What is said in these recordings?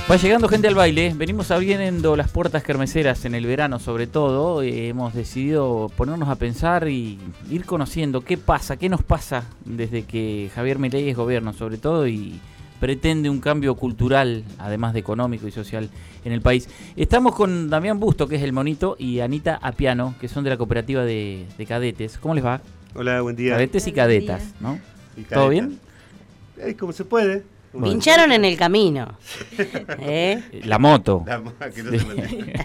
Va llegando gente al baile, venimos abriendo las puertas kermeseras en el verano sobre todo, hemos decidido ponernos a pensar y ir conociendo qué pasa, qué nos pasa desde que Javier Milei es gobierno sobre todo y pretende un cambio cultural, además de económico y social en el país. Estamos con Damián Busto, que es el monito, y Anita Apiano, que son de la cooperativa de cadetes. ¿Cómo les va? Hola, buen día. Cadetes y cadetas, ¿no? Y ¿Todo bien? Como se puede. Pincharon en el camino. La moto. Que no se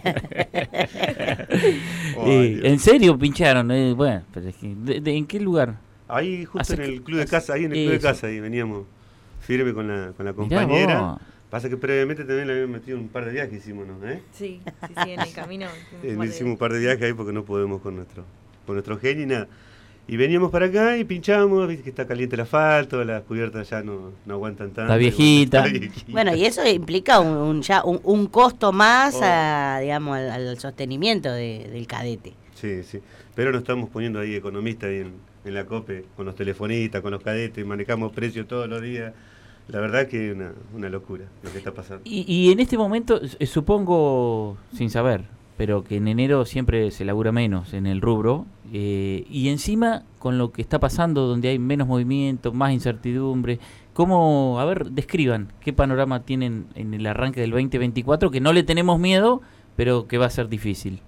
¿En serio pincharon? Bueno, pero es que, ¿en qué lugar? Ahí justo en el club de casa, ahí ahí veníamos firme con la compañera. Pasa que previamente también le habíamos metido un par de viajes, hicimos, ¿no? Sí, en el camino. Hicimos un par de viajes ahí porque no podemos con nuestro genio y nada. Y veníamos para acá y pinchamos, viste que está caliente el asfalto, las cubiertas ya no aguantan tanto. Está viejita. Bueno, y eso implica un costo más al sostenimiento del cadete. Sí, sí. Pero nos estamos poniendo ahí economistas ahí en la COPE, con los telefonistas, con los cadetes, manejamos precios todos los días. La verdad que es una locura lo que está pasando. Y en este momento, supongo, sin saber, pero que en enero siempre se labura menos en el rubro, y encima con lo que está pasando, donde hay menos movimiento, más incertidumbre, ¿cómo, a ver, describan qué panorama tienen en el arranque del 2024, que no le tenemos miedo, pero que va a ser difícil?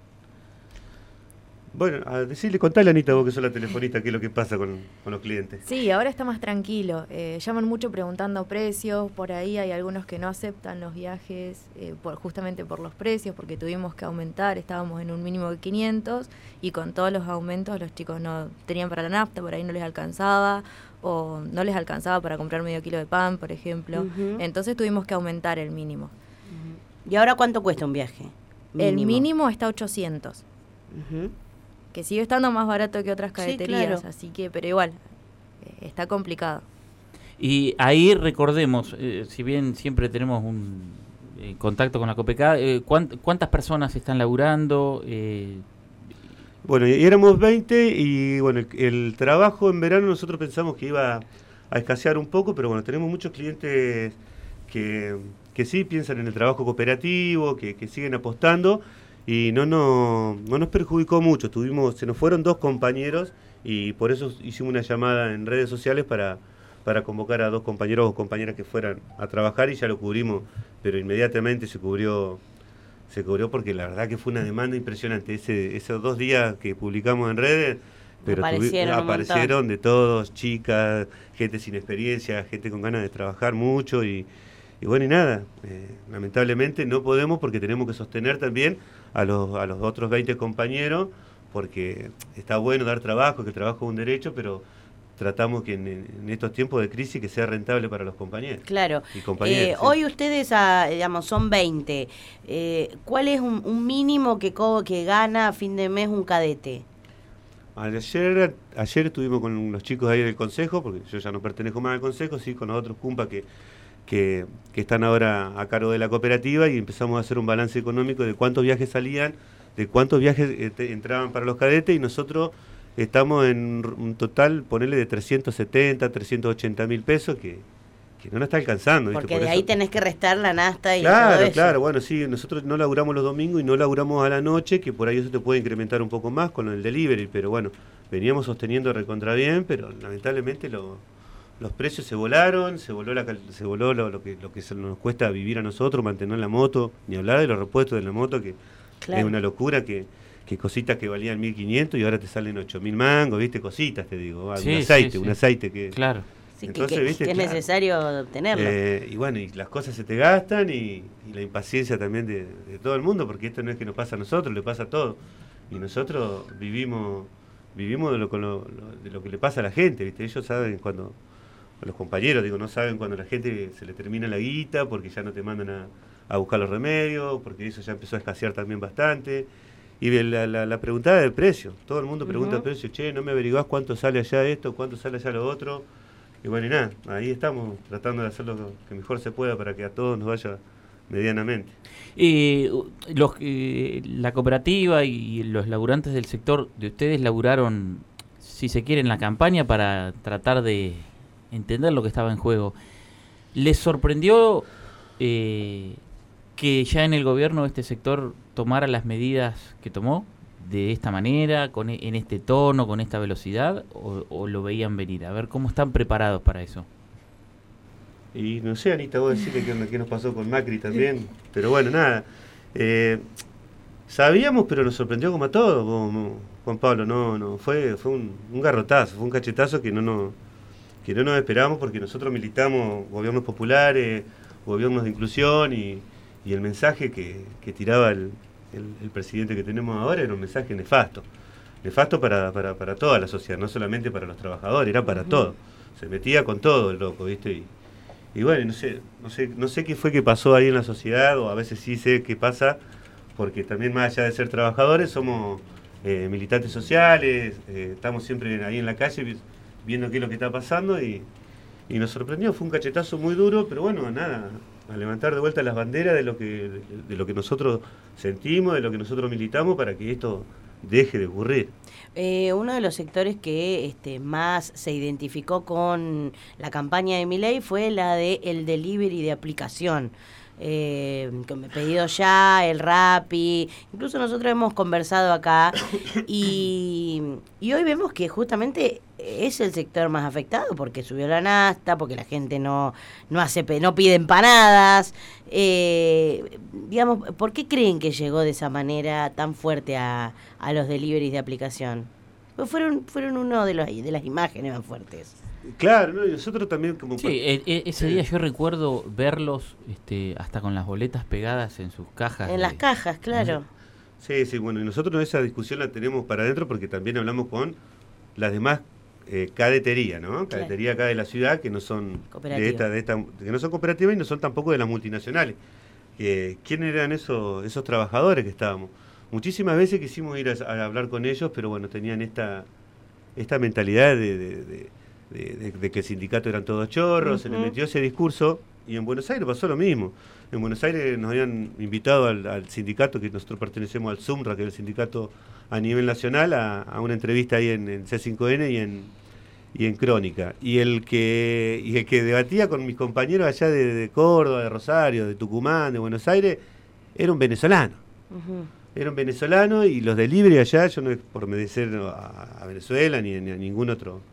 Bueno, contale a Anita, vos que sos la telefonista, qué es lo que pasa con los clientes. Sí, ahora está más tranquilo. Llaman mucho preguntando precios, por ahí hay algunos que no aceptan los viajes justamente por los precios, porque tuvimos que aumentar, estábamos en un mínimo de 500 y con todos los aumentos los chicos no tenían para la nafta, por ahí no les alcanzaba o no les alcanzaba para comprar medio kilo de pan, por ejemplo. Entonces tuvimos que aumentar el mínimo. ¿Y ahora cuánto cuesta un viaje? El mínimo está 800. Que sigue estando más barato que otras cadeterías, sí, claro. Así que, pero igual, está complicado. Y ahí recordemos, si bien siempre tenemos un contacto con la COPECA, ¿cuántas personas están laburando? Bueno, y éramos 20 y bueno, el trabajo en verano nosotros pensamos que iba a escasear un poco, pero bueno, tenemos muchos clientes que sí piensan en el trabajo cooperativo, que siguen apostando. Y no nos perjudicó mucho, se nos fueron 2 compañeros y por eso hicimos una llamada en redes sociales para convocar a 2 compañeros o compañeras que fueran a trabajar y ya lo cubrimos, pero inmediatamente se cubrió porque la verdad que fue una demanda impresionante. Esos 2 días que publicamos en redes, pero aparecieron de todos, chicas, gente sin experiencia, gente con ganas de trabajar mucho y bueno, y nada, lamentablemente no podemos porque tenemos que sostener también a los otros 20 compañeros, porque está bueno dar trabajo, que el trabajo es un derecho, pero tratamos que en estos tiempos de crisis que sea rentable para los compañeros. Claro. Y compañeras, sí. Hoy ustedes, digamos, son 20. ¿Cuál es un mínimo que gana a fin de mes un cadete? Ayer estuvimos con los chicos ahí del consejo, porque yo ya no pertenezco más al consejo, sí, con los otros cumpas que están ahora a cargo de la cooperativa y empezamos a hacer un balance económico de cuántos viajes salían, de cuántos viajes entraban para los cadetes y nosotros estamos en un total, ponerle de 370, 380 mil pesos que no nos está alcanzando. Porque ¿viste? de ahí tenés que restar la nafta y claro, todo eso. Claro, bueno, sí, nosotros no laburamos los domingos y no laburamos a la noche, que por ahí eso te puede incrementar un poco más con el delivery, pero bueno, veníamos sosteniendo recontra bien, pero lamentablemente los precios se volaron, se voló lo que nos cuesta vivir a nosotros, mantener la moto, ni hablar de los repuestos de la moto, que claro. Es una locura que cositas que valían 1.500 y ahora te salen 8.000 mangos, ¿viste? Cositas, te digo, sí, un aceite que... Claro. Sí, entonces, ¿viste? Que es necesario tenerlo. Y bueno, y las cosas se te gastan y la impaciencia también de todo el mundo, porque esto no es que nos pasa a nosotros, le pasa a todos. Y nosotros vivimos de lo que le pasa a la gente, ¿viste? Ellos saben cuando... Los compañeros, no saben cuando la gente se le termina la guita, porque ya no te mandan a buscar los remedios, porque eso ya empezó a escasear también bastante. Y la preguntada del precio, todo el mundo pregunta el precio, che, no me averiguás cuánto sale allá esto, cuánto sale allá lo otro. Y bueno, y nada, ahí estamos tratando de hacer lo que mejor se pueda para que a todos nos vaya medianamente. La cooperativa y los laburantes del sector de ustedes laburaron, si se quiere, en la campaña para tratar de entender lo que estaba en juego. ¿Les sorprendió que ya en el gobierno este sector tomara las medidas que tomó de esta manera, en este tono, con esta velocidad, o lo veían venir? A ver, ¿cómo están preparados para eso? Y no sé, Anita, vos decirle qué nos pasó con Macri también. Pero bueno, nada. Sabíamos, pero nos sorprendió como a todos, como Juan Pablo. No, fue un garrotazo, fue un cachetazo que no nos esperábamos, porque nosotros militamos gobiernos populares, gobiernos de inclusión, y el mensaje que tiraba el presidente que tenemos ahora era un mensaje nefasto. Nefasto para toda la sociedad, no solamente para los trabajadores, era para todo. Se metía con todo el loco, ¿viste? Y bueno, no sé qué fue que pasó ahí en la sociedad, o a veces sí sé qué pasa, porque también más allá de ser trabajadores somos militantes sociales, estamos siempre ahí en la calle viendo qué es lo que está pasando, y nos sorprendió. Fue un cachetazo muy duro, pero bueno, nada, a levantar de vuelta las banderas de lo que nosotros sentimos, de lo que nosotros militamos, para que esto deje de ocurrir. Uno de los sectores que más se identificó con la campaña de Milei fue la de el delivery de aplicación. Con Pedido Ya, el Rappi, incluso nosotros hemos conversado acá y hoy vemos que justamente es el sector más afectado, porque subió la nafta, porque la gente no pide empanadas. Digamos, ¿por qué creen que llegó de esa manera tan fuerte a los deliveries de aplicación? Pues fueron uno de las imágenes más fuertes. Claro, ¿no? Y nosotros también como... Sí, ese día yo recuerdo verlos hasta con las boletas pegadas en sus cajas. En las cajas, claro. Sí, bueno, y nosotros esa discusión la tenemos para adentro, porque también hablamos con las demás cadeterías, ¿no? Cadeterías acá de la ciudad, que no son que no son cooperativas y no son tampoco de las multinacionales. ¿Quiénes eran esos trabajadores que estábamos? Muchísimas veces quisimos ir a hablar con ellos, pero bueno, tenían esta mentalidad de que el sindicato eran todos chorros. Se les metió ese discurso, y en Buenos Aires pasó lo mismo. En Buenos Aires nos habían invitado al sindicato, que nosotros pertenecemos al SUMRA, que es el sindicato a nivel nacional, a una entrevista ahí en C5N y en Crónica. Y el que debatía con mis compañeros allá de Córdoba, de Rosario, de Tucumán, de Buenos Aires, era un venezolano. Era un venezolano, y los delivery allá, yo no es por merecer a Venezuela ni a ningún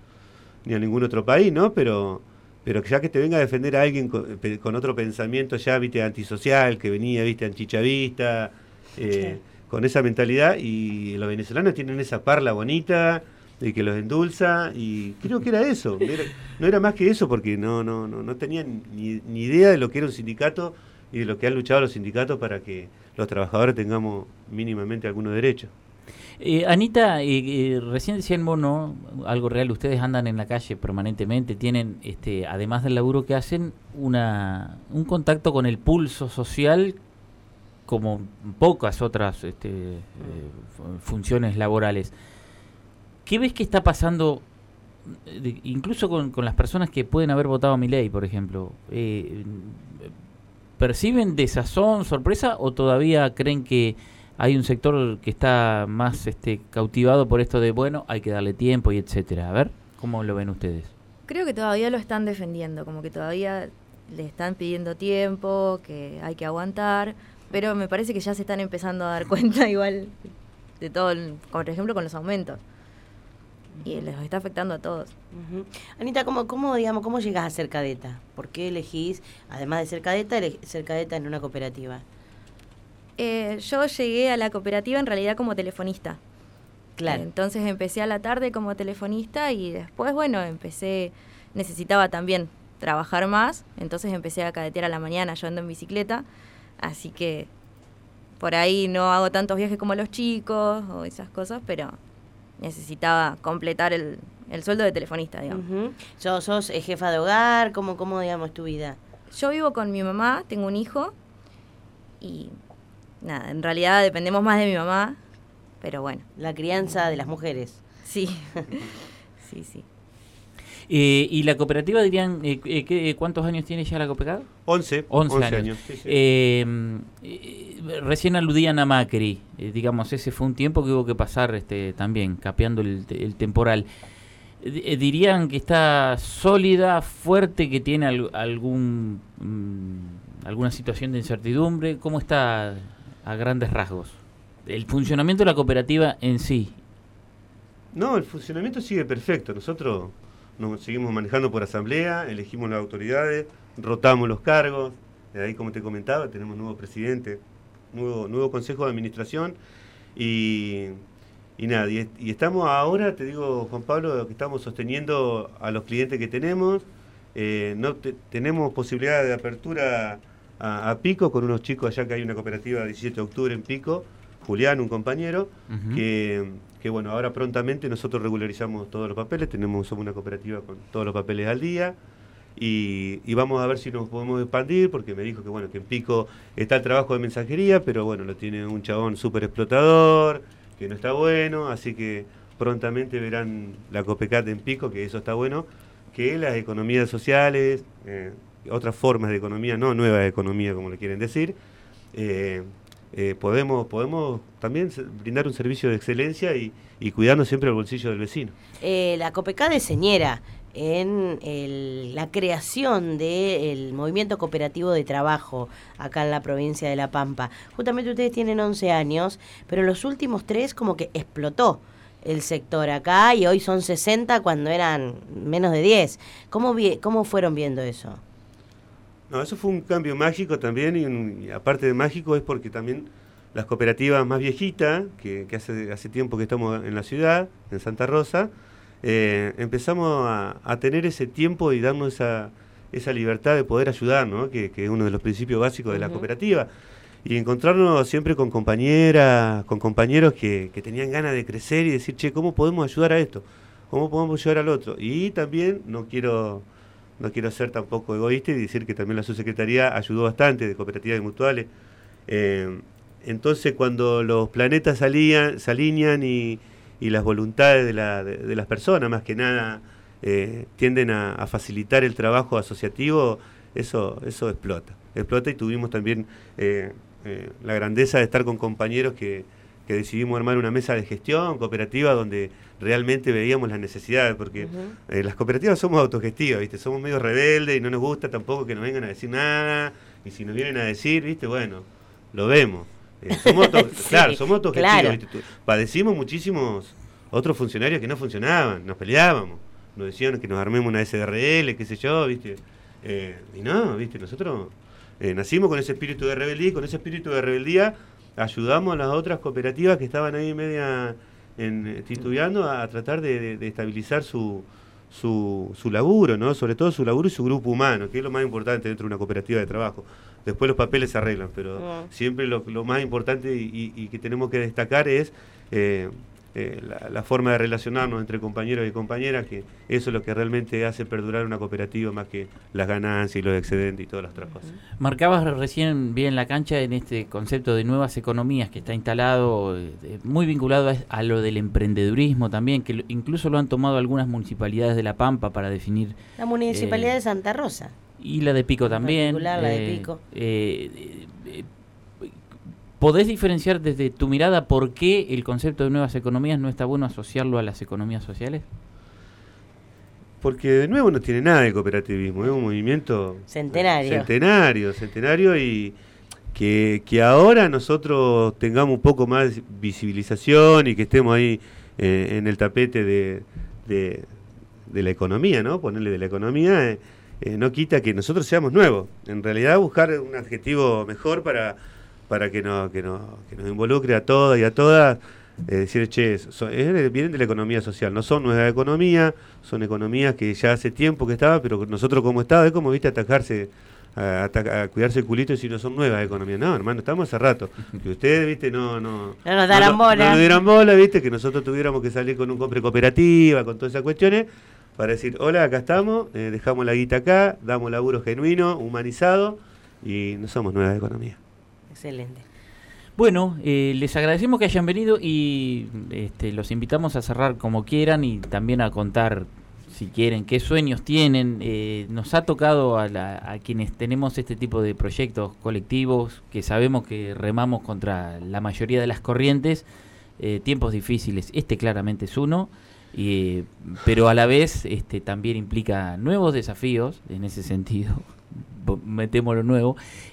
otro país, ¿no? Pero ya que te venga a defender a alguien con otro pensamiento ya, viste, antisocial, que venía, viste, antichavista, con esa mentalidad, y los venezolanos tienen esa parla bonita de que los endulza, y creo que era eso, no era más que eso, porque no tenían ni idea de lo que era un sindicato y de lo que han luchado los sindicatos para que los trabajadores tengamos mínimamente algunos derechos. Anita, recién decían vos, ¿no? Algo real, ustedes andan en la calle permanentemente, tienen, además del laburo que hacen, un contacto con el pulso social como pocas otras funciones laborales. ¿Qué ves que está pasando, incluso con las personas que pueden haber votado a Milei, por ejemplo? ¿Perciben desazón, sorpresa, o todavía creen que hay un sector que está más cautivado por esto de, bueno, hay que darle tiempo y etcétera? A ver, ¿cómo lo ven ustedes? Creo que todavía lo están defendiendo, como que todavía le están pidiendo tiempo, que hay que aguantar, pero me parece que ya se están empezando a dar cuenta igual de todo, como por ejemplo con los aumentos. Y les está afectando a todos. Anita, ¿cómo llegas a ser cadeta? ¿Por qué elegís, además de ser cadeta en una cooperativa? Yo llegué a la cooperativa en realidad como telefonista. Claro. Entonces empecé a la tarde como telefonista, y después, bueno, necesitaba también trabajar más, entonces empecé a cadetear a la mañana, yo ando en bicicleta, así que por ahí no hago tantos viajes como los chicos o esas cosas, pero necesitaba completar el sueldo de telefonista, digamos. ¿Sos jefa de hogar? ¿Cómo digamos, es tu vida? Yo vivo con mi mamá, tengo un hijo, y nada, en realidad dependemos más de mi mamá, pero bueno. La crianza de las mujeres. Sí, sí. ¿Y la cooperativa, dirían, cuántos años tiene ya la cooperativa? 11 años. Sí. Recién aludían a Macri, digamos, ese fue un tiempo que hubo que pasar también, capeando el temporal. ¿Dirían que está sólida, fuerte, que tiene algún alguna situación de incertidumbre. ¿Cómo está a grandes rasgos el funcionamiento de la cooperativa en sí? No, el funcionamiento sigue perfecto. Nosotros nos seguimos manejando por asamblea, elegimos las autoridades, rotamos los cargos. Ahí, como te comentaba, tenemos nuevo presidente, nuevo consejo de administración y nada. Y estamos ahora, te digo, Juan Pablo, que estamos sosteniendo a los clientes que tenemos. Tenemos posibilidad de apertura a Pico con unos chicos allá, que hay una cooperativa 17 de octubre en Pico, Julián, un compañero, que bueno, ahora prontamente nosotros regularizamos todos los papeles, somos una cooperativa con todos los papeles al día, y vamos a ver si nos podemos expandir, porque me dijo que bueno, que en Pico está el trabajo de mensajería, pero bueno, lo tiene un chabón súper explotador, que no está bueno, así que prontamente verán la Copecat en Pico, que eso está bueno, que las economías sociales, otras formas de economía, no nuevas economías como le quieren decir, podemos también brindar un servicio de excelencia y cuidando siempre el bolsillo del vecino. La Copecat de Señera, en la creación del movimiento cooperativo de trabajo acá en la provincia de La Pampa. Justamente ustedes tienen 11 años, pero en los últimos 3 como que explotó el sector acá y hoy son 60 cuando eran menos de 10. ¿Cómo fueron viendo eso? No, eso fue un cambio mágico también, y aparte de mágico es porque también las cooperativas más viejitas, que hace tiempo que estamos en la ciudad, en Santa Rosa, empezamos a tener ese tiempo y darnos esa libertad de poder ayudar, ¿no? Que es uno de los principios básicos de la cooperativa. Y encontrarnos siempre con compañeras, con compañeros que tenían ganas de crecer y decir, che, ¿cómo podemos ayudar a esto? ¿Cómo podemos ayudar al otro? Y también no quiero ser tampoco egoísta y decir que también la subsecretaría ayudó bastante de cooperativas y mutuales. Entonces, cuando los planetas se alinean y las voluntades de las personas, más que nada, tienden a facilitar el trabajo asociativo, eso explota. Y tuvimos también la grandeza de estar con compañeros que decidimos armar una mesa de gestión cooperativa donde realmente veíamos las necesidades, porque las cooperativas somos autogestivas, ¿viste? Somos medio rebeldes y no nos gusta tampoco que nos vengan a decir nada, y si nos vienen a decir, ¿viste? Bueno, lo vemos. Somos autogestivos, claro. ¿Viste? Padecimos muchísimos otros funcionarios que no funcionaban, nos peleábamos, nos decían que nos armemos una SRL, qué sé yo, ¿viste? Y no, ¿viste? Nosotros nacimos con ese espíritu de rebeldía, y con ese espíritu de rebeldía ayudamos a las otras cooperativas que estaban ahí media titubeando a tratar de estabilizar su laburo, ¿no? Sobre todo su laburo y su grupo humano, que es lo más importante dentro de una cooperativa de trabajo. Después los papeles se arreglan, pero siempre lo más importante y que tenemos que destacar es la forma de relacionarnos entre compañeros y compañeras, que eso es lo que realmente hace perdurar una cooperativa más que las ganancias y los excedentes y todas las otras cosas. Marcabas recién bien la cancha en este concepto de nuevas economías que está instalado, muy vinculado a lo del emprendedurismo también, que incluso lo han tomado algunas municipalidades de La Pampa para definir. La municipalidad de Santa Rosa. Y la de Pico también. La de Pico. ¿Podés diferenciar desde tu mirada por qué el concepto de nuevas economías no está bueno asociarlo a las economías sociales? Porque de nuevo no tiene nada de cooperativismo, es un movimiento centenario y que ahora nosotros tengamos un poco más visibilización y que estemos ahí en el tapete de la economía, ¿no? Ponerle de la economía, no quita que nosotros seamos nuevos. En realidad buscar un adjetivo mejor para que nos involucre a todos y a todas, decir, che, vienen de la economía social, no son nuevas economías, son economías que ya hace tiempo que estaban, pero nosotros como Estado es como, viste, atacarse, a cuidarse el culito y si no son nuevas economías. No, hermano, estamos hace rato. Que ustedes, viste, no nos dieran bola, viste, que nosotros tuviéramos que salir con un compre cooperativa, con todas esas cuestiones, para decir, hola, acá estamos, dejamos la guita acá, damos laburo genuino, humanizado, y no somos nuevas economías. Excelente. Bueno, les agradecemos que hayan venido y los invitamos a cerrar como quieran y también a contar, si quieren, qué sueños tienen. Nos ha tocado a quienes tenemos este tipo de proyectos colectivos, que sabemos que remamos contra la mayoría de las corrientes, tiempos difíciles. Claramente es uno, pero a la vez también implica nuevos desafíos en ese sentido. metemos lo nuevo.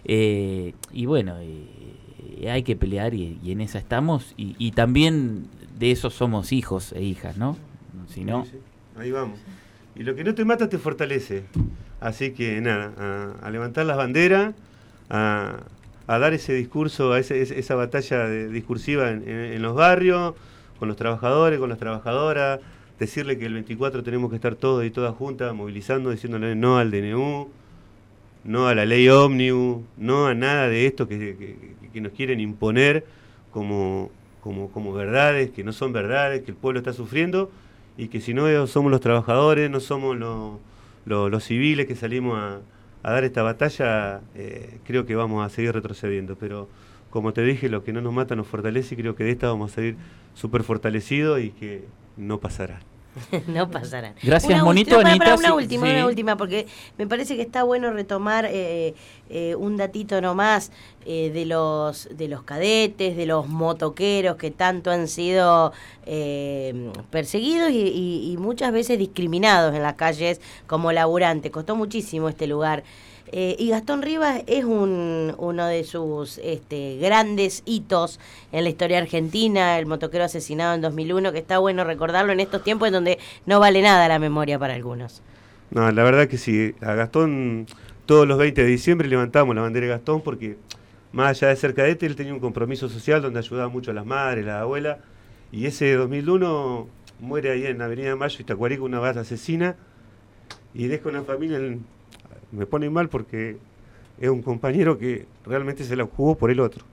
Y bueno, hay que pelear y en esa estamos. Y también de eso somos hijos e hijas, ¿no? Si no... Sí, sí. Ahí vamos. Y lo que no te mata te fortalece. Así que nada, a levantar las banderas, a dar ese discurso, a esa batalla discursiva en los barrios, con los trabajadores, con las trabajadoras, decirle que el 24 tenemos que estar todos y todas juntas, movilizando, diciéndole no al DNU, no a la ley ómnibus, no a nada de esto que nos quieren imponer como verdades, que no son verdades, que el pueblo está sufriendo, y que si no somos los trabajadores, no somos los civiles que salimos a dar esta batalla, creo que vamos a seguir retrocediendo. Pero como te dije, lo que no nos mata nos fortalece, y creo que de esta vamos a salir súper fortalecidos y que no pasará. No pasarán. Gracias, Monito. Anita, una última, porque me parece que está bueno retomar un datito nomás de los cadetes, de los motoqueros que tanto han sido perseguidos y muchas veces discriminados en las calles como laburantes. Costó muchísimo este lugar. Y Gastón Rivas es uno de sus grandes hitos en la historia argentina, el motoquero asesinado en 2001, que está bueno recordarlo en estos tiempos en donde no vale nada la memoria para algunos. No, la verdad que sí. A Gastón, todos los 20 de diciembre levantamos la bandera de Gastón, porque más allá de ser cadete, él tenía un compromiso social donde ayudaba mucho a las madres, las abuelas, y ese 2001 muere ahí en Avenida de Mayo y Tacuarico una bala asesina, y deja una familia... Me pone mal porque es un compañero que realmente se la jugó por el otro.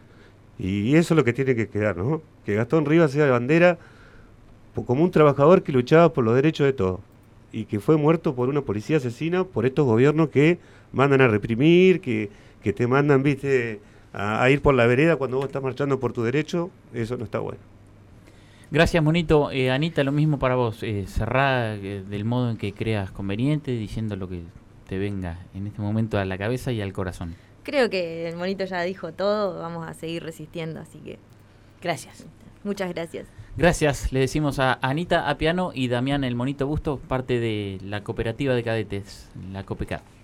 Y eso es lo que tiene que quedar, ¿no? Que Gastón Rivas sea la bandera como un trabajador que luchaba por los derechos de todos. Y que fue muerto por una policía asesina, por estos gobiernos que mandan a reprimir, que te mandan, viste, a ir por la vereda cuando vos estás marchando por tu derecho. Eso no está bueno. Gracias, Monito. Anita, lo mismo para vos. Cerrá del modo en que creas conveniente, diciendo lo que te venga en este momento a la cabeza y al corazón. Creo que el Monito ya dijo todo, vamos a seguir resistiendo, así que gracias. Muchas gracias. Gracias, le decimos a Anita Apiano y Damián el Monito Busto, parte de la cooperativa de cadetes, la COPECAD.